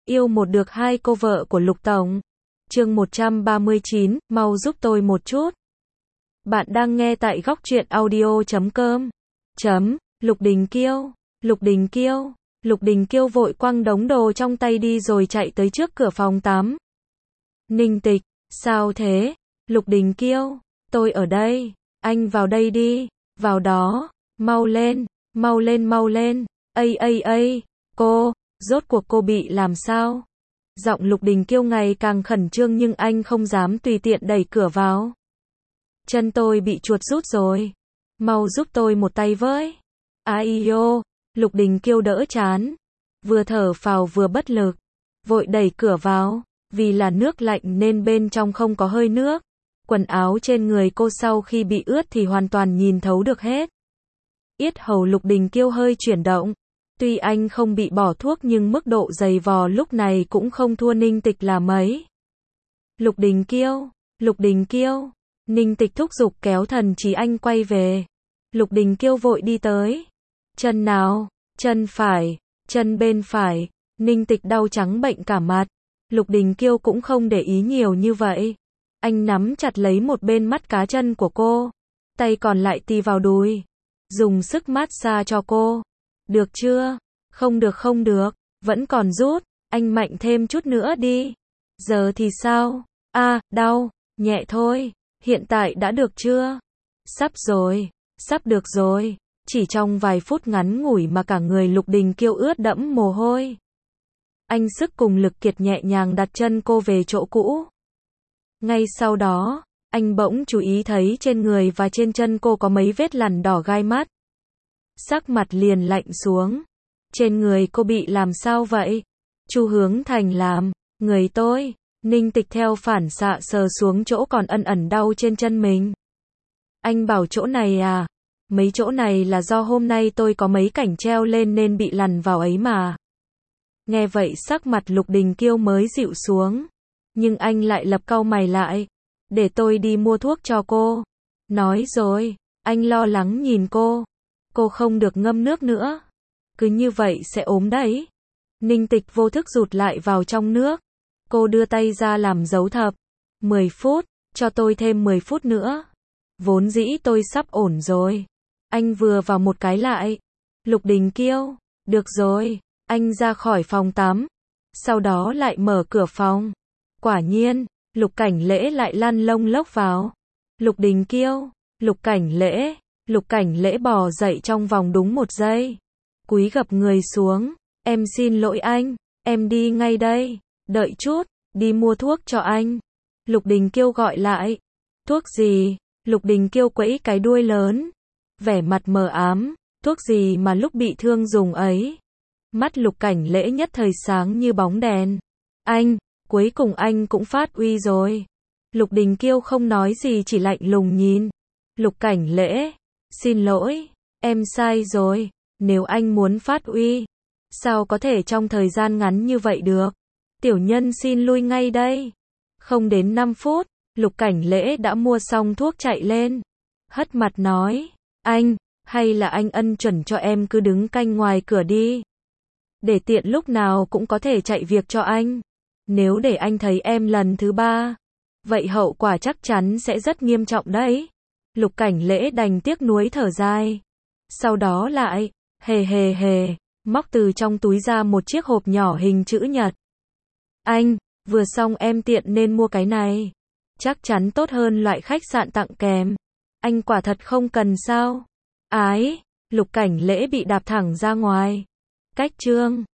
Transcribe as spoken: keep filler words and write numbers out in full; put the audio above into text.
Yêu một được hai cô vợ của Lục Tổng. Chương một trăm ba mươi chín, mau giúp tôi một chút. Bạn đang nghe tại góc truyện audio chấm com. Chấm, Lục Đình Kiêu, Lục Đình Kiêu, Lục Đình Kiêu vội quăng đống đồ trong tay đi rồi chạy tới trước cửa phòng tắm. Ninh Tịch, sao thế? Lục Đình Kiêu, tôi ở đây, anh vào đây đi, vào đó, mau lên, mau lên mau lên, ây ây ây, cô, rốt cuộc cô bị làm sao? Giọng Lục Đình Kiêu ngày càng khẩn trương nhưng anh không dám tùy tiện đẩy cửa vào. Chân tôi bị chuột rút rồi, mau giúp tôi một tay với. Ai yo, Lục Đình Kiêu đỡ chán, vừa thở phào vừa bất lực, vội đẩy cửa vào, vì là nước lạnh nên bên trong không có hơi nước. Quần áo trên người cô sau khi bị ướt thì hoàn toàn nhìn thấu được hết. Yết hầu Lục Đình Kiêu hơi chuyển động. Tuy anh không bị bỏ thuốc nhưng mức độ dày vò lúc này cũng không thua Ninh Tịch là mấy. Lục Đình Kiêu, Lục Đình Kiêu, Ninh Tịch thúc giục kéo Thần Chí Anh quay về. Lục Đình Kiêu vội đi tới. Chân nào? Chân phải, chân bên phải. Ninh Tịch đau trắng bệnh cả mặt. Lục Đình Kiêu cũng không để ý nhiều như vậy. Anh nắm chặt lấy một bên mắt cá chân của cô, tay còn lại tì vào đùi, dùng sức mát xa cho cô. Được chưa? Không được không được, vẫn còn rút, anh mạnh thêm chút nữa đi. Giờ thì sao? A, à, đau, nhẹ thôi, hiện tại đã được chưa? Sắp rồi, sắp được rồi. Chỉ trong vài phút ngắn ngủi mà cả người Lục Đình Kiêu ướt đẫm mồ hôi. Anh sức cùng lực kiệt nhẹ nhàng đặt chân cô về chỗ cũ. Ngay sau đó, anh bỗng chú ý thấy trên người và trên chân cô có mấy vết lằn đỏ gai mắt. Sắc mặt liền lạnh xuống. Trên người cô bị làm sao vậy? Chu Hướng Thành làm, người tôi. Ninh Tịch theo phản xạ sờ xuống chỗ còn ẩn ẩn đau trên chân mình. Anh bảo chỗ này à? Mấy chỗ này là do hôm nay tôi có mấy cảnh treo lên nên bị lằn vào ấy mà. Nghe vậy sắc mặt Lục Đình Kiêu mới dịu xuống. Nhưng anh lại lập cau mày lại. Để tôi đi mua thuốc cho cô. Nói rồi, anh lo lắng nhìn cô. Cô không được ngâm nước nữa. Cứ như vậy sẽ ốm đấy. Ninh Tịch vô thức rụt lại vào trong nước. Cô đưa tay ra làm dấu thập. mười phút, cho tôi thêm mười phút nữa. Vốn dĩ tôi sắp ổn rồi. Anh vừa vào một cái lại. Lục Đình Kiêu, được rồi. Anh ra khỏi phòng tắm. Sau đó lại mở cửa phòng. Quả nhiên, Lục Cảnh Lễ lại lăn lông lốc vào. Lục Đình Kiêu, Lục Cảnh Lễ, Lục Cảnh Lễ bò dậy trong vòng đúng một giây. Cúi gập người xuống. Em xin lỗi anh, em đi ngay đây. Đợi chút, đi mua thuốc cho anh. Lục Đình Kiêu gọi lại. Thuốc gì? Lục Đình Kiêu quẫy cái đuôi lớn. Vẻ mặt mờ ám. Thuốc gì mà lúc bị thương dùng ấy? Mắt Lục Cảnh Lễ nhất thời sáng như bóng đèn. Anh, cuối cùng anh cũng phát uy rồi. Lục Đình Kiêu không nói gì chỉ lạnh lùng nhìn. Lục Cảnh Lễ, xin lỗi, em sai rồi. Nếu anh muốn phát uy, sao có thể trong thời gian ngắn như vậy được? Tiểu nhân xin lui ngay đây. Không đến năm phút, Lục Cảnh Lễ đã mua xong thuốc chạy lên. Hất mặt nói, anh, hay là anh ân chuẩn cho em cứ đứng canh ngoài cửa đi. Để tiện lúc nào cũng có thể chạy việc cho anh. Nếu để anh thấy em lần thứ ba, vậy hậu quả chắc chắn sẽ rất nghiêm trọng đấy. Lục Cảnh Lễ đành tiếc nuối thở dài. Sau đó lại, hề hề hề, móc từ trong túi ra một chiếc hộp nhỏ hình chữ nhật. Anh, vừa xong em tiện nên mua cái này. Chắc chắn tốt hơn loại khách sạn tặng kèm. Anh quả thật không cần sao? Ái, Lục Cảnh Lễ bị đạp thẳng ra ngoài. Cách chương